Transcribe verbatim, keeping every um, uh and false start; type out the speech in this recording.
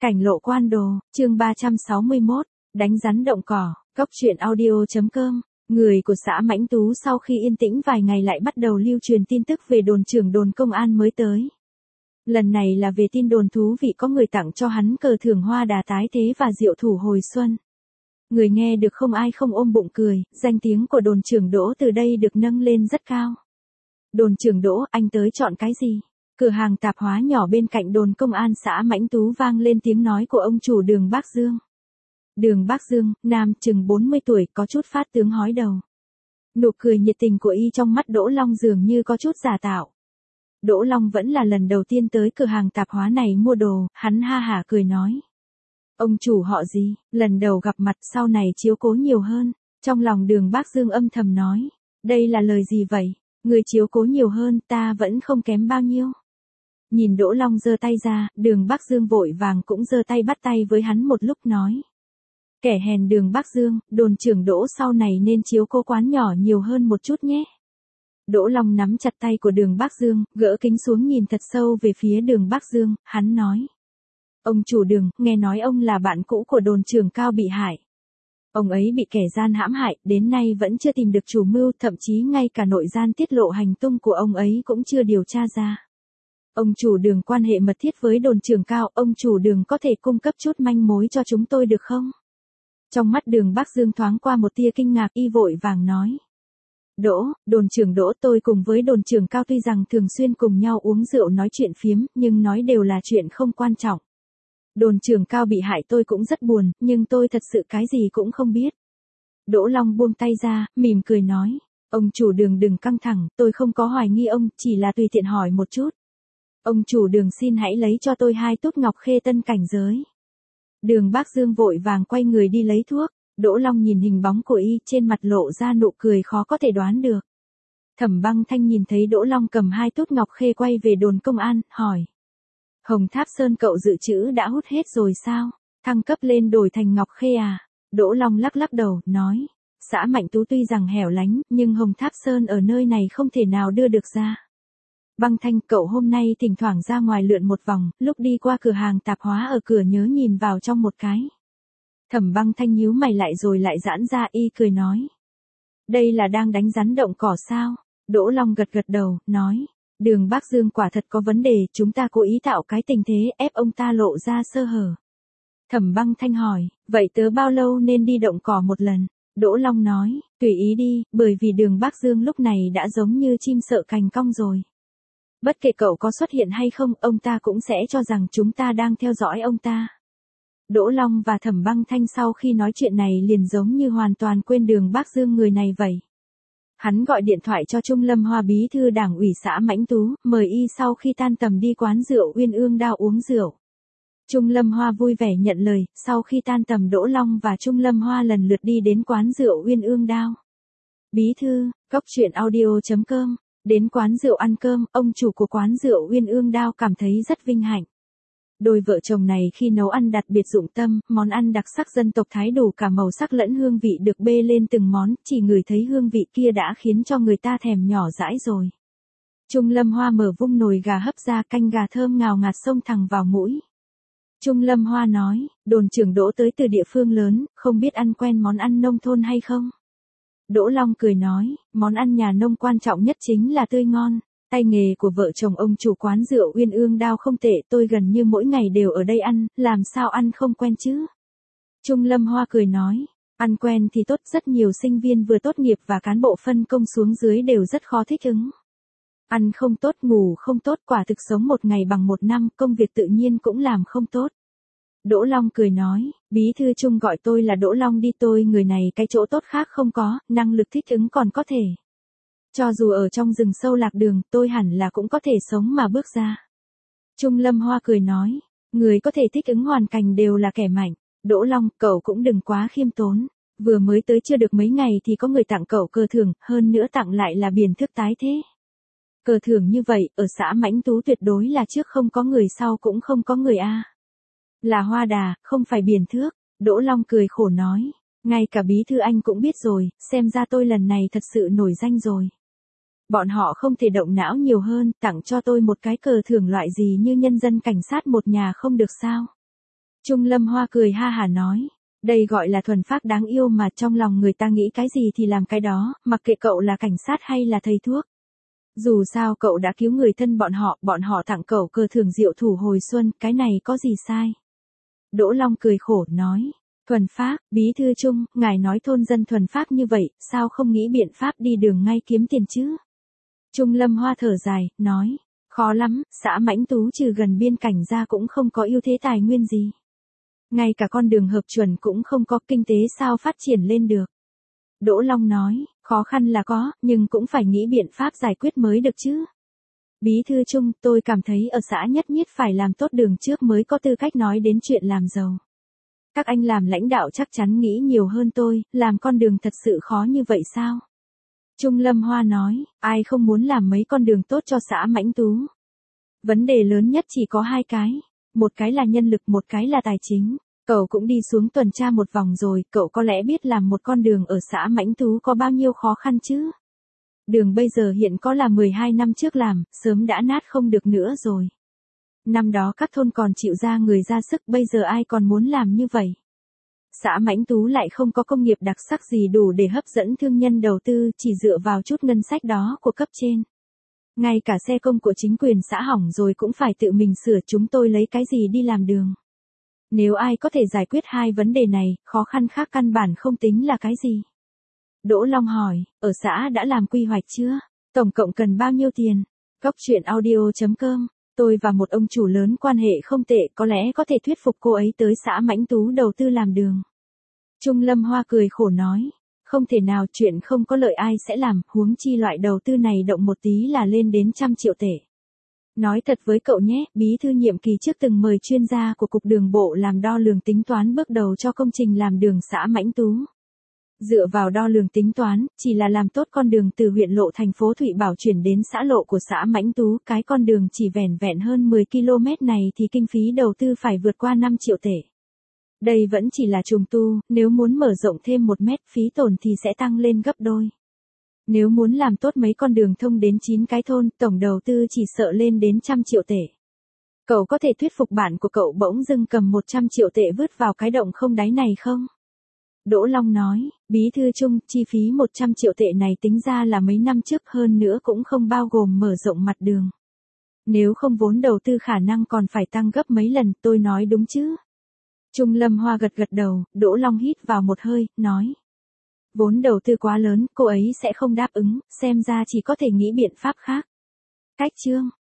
Cảnh lộ quan đồ, chương ba trăm sáu mươi mốt, đánh rắn động cỏ, cốc truyện audio.com. Người của xã Mãnh Tú sau khi yên tĩnh vài ngày lại bắt đầu lưu truyền tin tức về đồn trưởng đồn công an mới tới. Lần này là về tin đồn thú vị có người tặng cho hắn cờ thưởng hoa đà tái thế và diệu thủ hồi xuân. Người nghe được không ai không ôm bụng cười, danh tiếng của đồn trưởng Đỗ từ đây được nâng lên rất cao. Đồn trưởng Đỗ, anh tới chọn cái gì? Cửa hàng tạp hóa nhỏ bên cạnh đồn công an xã Mãnh Tú vang lên tiếng nói của ông chủ Đường Bác Dương. Đường Bác Dương, nam chừng bốn mươi tuổi, có chút phát tướng hói đầu. Nụ cười nhiệt tình của y trong mắt Đỗ Long dường như có chút giả tạo. Đỗ Long vẫn là lần đầu tiên tới cửa hàng tạp hóa này mua đồ, hắn ha hả cười nói. Ông chủ họ gì, lần đầu gặp mặt sau này chiếu cố nhiều hơn. Trong lòng Đường Bác Dương âm thầm nói, đây là lời gì vậy, người chiếu cố nhiều hơn ta vẫn không kém bao nhiêu. Nhìn Đỗ Long giơ tay ra, Đường Bác Dương vội vàng cũng giơ tay bắt tay với hắn một lúc nói. Kẻ hèn Đường Bác Dương, đồn trưởng Đỗ sau này nên chiếu cố quán nhỏ nhiều hơn một chút nhé. Đỗ Long nắm chặt tay của Đường Bác Dương, gỡ kính xuống nhìn thật sâu về phía Đường Bác Dương, hắn nói. Ông chủ Đường, nghe nói ông là bạn cũ của đồn trưởng Cao bị hại. Ông ấy bị kẻ gian hãm hại, đến nay vẫn chưa tìm được chủ mưu, thậm chí ngay cả nội gian tiết lộ hành tung của ông ấy cũng chưa điều tra ra. Ông chủ Đường quan hệ mật thiết với đồn trưởng Cao, ông chủ Đường có thể cung cấp chút manh mối cho chúng tôi được không? Trong mắt Đường Bác Dương thoáng qua một tia kinh ngạc, y vội vàng nói. Đỗ, đồn trưởng Đỗ, tôi cùng với đồn trưởng Cao tuy rằng thường xuyên cùng nhau uống rượu nói chuyện phiếm, nhưng nói đều là chuyện không quan trọng. Đồn trưởng Cao bị hại tôi cũng rất buồn, nhưng tôi thật sự cái gì cũng không biết. Đỗ Long buông tay ra, mỉm cười nói. Ông chủ Đường đừng căng thẳng, tôi không có hoài nghi ông, chỉ là tùy tiện hỏi một chút. Ông chủ Đường xin hãy lấy cho tôi hai tút ngọc khê tân cảnh giới. Đường Bác Dương vội vàng quay người đi lấy thuốc. Đỗ Long nhìn hình bóng của y, trên mặt lộ ra nụ cười khó có thể đoán được. Thẩm Băng Thanh nhìn thấy Đỗ Long cầm hai tút ngọc khê quay về đồn công an, hỏi. Hồng Tháp Sơn cậu dự trữ đã hút hết rồi sao? Thăng cấp lên đổi thành ngọc khê à? Đỗ Long lắc lắc đầu, nói. Xã Mãnh Tú tuy rằng hẻo lánh, nhưng Hồng Tháp Sơn ở nơi này không thể nào đưa được ra. Băng Thanh, cậu hôm nay thỉnh thoảng ra ngoài lượn một vòng, lúc đi qua cửa hàng tạp hóa ở cửa nhớ nhìn vào trong một cái. Thẩm Băng Thanh nhíu mày lại rồi lại giãn ra, y cười nói. Đây là đang đánh rắn động cỏ sao? Đỗ Long gật gật đầu, nói. Đường Bác Dương quả thật có vấn đề, chúng ta cố ý tạo cái tình thế ép ông ta lộ ra sơ hở. Thẩm Băng Thanh hỏi, vậy tớ bao lâu nên đi động cỏ một lần? Đỗ Long nói, tùy ý đi, bởi vì Đường Bác Dương lúc này đã giống như chim sợ cành cong rồi. Bất kể cậu có xuất hiện hay không, ông ta cũng sẽ cho rằng chúng ta đang theo dõi ông ta. Đỗ Long và Thẩm Băng Thanh sau khi nói chuyện này liền giống như hoàn toàn quên Đường Bác Dương người này vậy. Hắn gọi điện thoại cho Trung Lâm Hoa bí thư đảng ủy xã Mãnh Tú, mời y sau khi tan tầm đi quán rượu Uyên Ương Đao uống rượu. Trung Lâm Hoa vui vẻ nhận lời, sau khi tan tầm Đỗ Long và Trung Lâm Hoa lần lượt đi đến quán rượu Uyên Ương Đao. Bí thư, cốc truyện audio.com. Đến quán rượu ăn cơm, ông chủ của quán rượu Uyên Ương Đao cảm thấy rất vinh hạnh. Đôi vợ chồng này khi nấu ăn đặc biệt dụng tâm, món ăn đặc sắc dân tộc Thái đủ cả màu sắc lẫn hương vị được bê lên từng món, chỉ ngửi thấy hương vị kia đã khiến cho người ta thèm nhỏ dãi rồi. Trung Lâm Hoa mở vung nồi gà hấp ra, canh gà thơm ngào ngạt xông thẳng vào mũi. Trung Lâm Hoa nói, đồn trưởng Đỗ tới từ địa phương lớn, không biết ăn quen món ăn nông thôn hay không? Đỗ Long cười nói, món ăn nhà nông quan trọng nhất chính là tươi ngon. Tay nghề của vợ chồng ông chủ quán rượu Uyên Ương Đao không tệ, tôi gần như mỗi ngày đều ở đây ăn, làm sao ăn không quen chứ? Trung Lâm Hoa cười nói, ăn quen thì tốt, rất nhiều sinh viên vừa tốt nghiệp và cán bộ phân công xuống dưới đều rất khó thích ứng. Ăn không tốt, ngủ không tốt, quả thực sống một ngày bằng một năm, công việc tự nhiên cũng làm không tốt. Đỗ Long cười nói, bí thư Trung gọi tôi là Đỗ Long đi, tôi người này cái chỗ tốt khác không có, năng lực thích ứng còn có thể. Cho dù ở trong rừng sâu lạc đường, tôi hẳn là cũng có thể sống mà bước ra. Trung Lâm Hoa cười nói, người có thể thích ứng hoàn cảnh đều là kẻ mạnh. Đỗ Long, cậu cũng đừng quá khiêm tốn. Vừa mới tới chưa được mấy ngày thì có người tặng cậu cờ thưởng, hơn nữa tặng lại là biển thước tái thế. Cờ thưởng như vậy, ở xã Mãnh Tú tuyệt đối là trước không có người sau cũng không có người a. Là hoa đà, không phải biển thước. Đỗ Long cười khổ nói, ngay cả bí thư anh cũng biết rồi, xem ra tôi lần này thật sự nổi danh rồi. Bọn họ không thể động não nhiều hơn, tặng cho tôi một cái cờ thưởng loại gì như nhân dân cảnh sát một nhà không được sao? Trung Lâm Hoa cười ha hả nói. Đây gọi là thuần phác đáng yêu mà, trong lòng người ta nghĩ cái gì thì làm cái đó, mặc kệ cậu là cảnh sát hay là thầy thuốc. Dù sao cậu đã cứu người thân bọn họ, bọn họ tặng cậu cờ thưởng diệu thủ hồi xuân, cái này có gì sai. Đỗ Long cười khổ nói. Thuần phác, bí thư Trung, ngài nói thôn dân thuần phác như vậy, sao không nghĩ biện pháp đi đường ngay kiếm tiền chứ? Trung Lâm Hoa thở dài, nói. Khó lắm, xã Mãnh Tú trừ gần biên cảnh ra cũng không có ưu thế tài nguyên gì. Ngay cả con đường hợp chuẩn cũng không có, kinh tế sao phát triển lên được. Đỗ Long nói, khó khăn là có, nhưng cũng phải nghĩ biện pháp giải quyết mới được chứ. Bí thư Trung, tôi cảm thấy ở xã nhất nhất phải làm tốt đường trước mới có tư cách nói đến chuyện làm giàu. Các anh làm lãnh đạo chắc chắn nghĩ nhiều hơn tôi, làm con đường thật sự khó như vậy sao? Trung Lâm Hoa nói, ai không muốn làm mấy con đường tốt cho xã Mãnh Tú. Vấn đề lớn nhất chỉ có hai cái, một cái là nhân lực, một cái là tài chính. Cậu cũng đi xuống tuần tra một vòng rồi, cậu có lẽ biết làm một con đường ở xã Mãnh Tú có bao nhiêu khó khăn chứ? Đường bây giờ hiện có là mười hai năm trước làm, sớm đã nát không được nữa rồi. Năm đó các thôn còn chịu ra người ra sức, bây giờ ai còn muốn làm như vậy? Xã Mãnh Tú lại không có công nghiệp đặc sắc gì đủ để hấp dẫn thương nhân đầu tư, chỉ dựa vào chút ngân sách đó của cấp trên. Ngay cả xe công của chính quyền xã hỏng rồi cũng phải tự mình sửa, chúng tôi lấy cái gì đi làm đường? Nếu ai có thể giải quyết hai vấn đề này, khó khăn khác căn bản không tính là cái gì. Đỗ Long hỏi, ở xã đã làm quy hoạch chưa? Tổng cộng cần bao nhiêu tiền? Góc truyện audio chấm com, tôi và một ông chủ lớn quan hệ không tệ, có lẽ có thể thuyết phục cô ấy tới xã Mãnh Tú đầu tư làm đường. Trung Lâm Hoa cười khổ nói, không thể nào, chuyện không có lợi ai sẽ làm, huống chi loại đầu tư này động một tí là lên đến trăm triệu tệ. Nói thật với cậu nhé, bí thư nhiệm kỳ trước từng mời chuyên gia của Cục Đường bộ làm đo lường tính toán bước đầu cho công trình làm đường xã Mãnh Tú. Dựa vào đo lường tính toán, chỉ là làm tốt con đường từ huyện lộ thành phố Thụy Bảo chuyển đến xã lộ của xã Mãnh Tú, cái con đường chỉ vẻn vẹn hơn mười ki lô mét này thì kinh phí đầu tư phải vượt qua năm triệu tệ. Đây vẫn chỉ là trùng tu, nếu muốn mở rộng thêm một mét phí tổn thì sẽ tăng lên gấp đôi. Nếu muốn làm tốt mấy con đường thông đến chín cái thôn, tổng đầu tư chỉ sợ lên đến trăm triệu tệ. Cậu có thể thuyết phục bạn của cậu bỗng dưng cầm một trăm triệu tệ vứt vào cái động không đáy này không? Đỗ Long nói, bí thư Trung, chi phí một trăm triệu tệ này tính ra là mấy năm trước, hơn nữa cũng không bao gồm mở rộng mặt đường. Nếu không vốn đầu tư khả năng còn phải tăng gấp mấy lần, tôi nói đúng chứ? Trung Lâm Hoa gật gật đầu, Đỗ Long hít vào một hơi, nói. Vốn đầu tư quá lớn, cô ấy sẽ không đáp ứng, xem ra chỉ có thể nghĩ biện pháp khác. Cách chương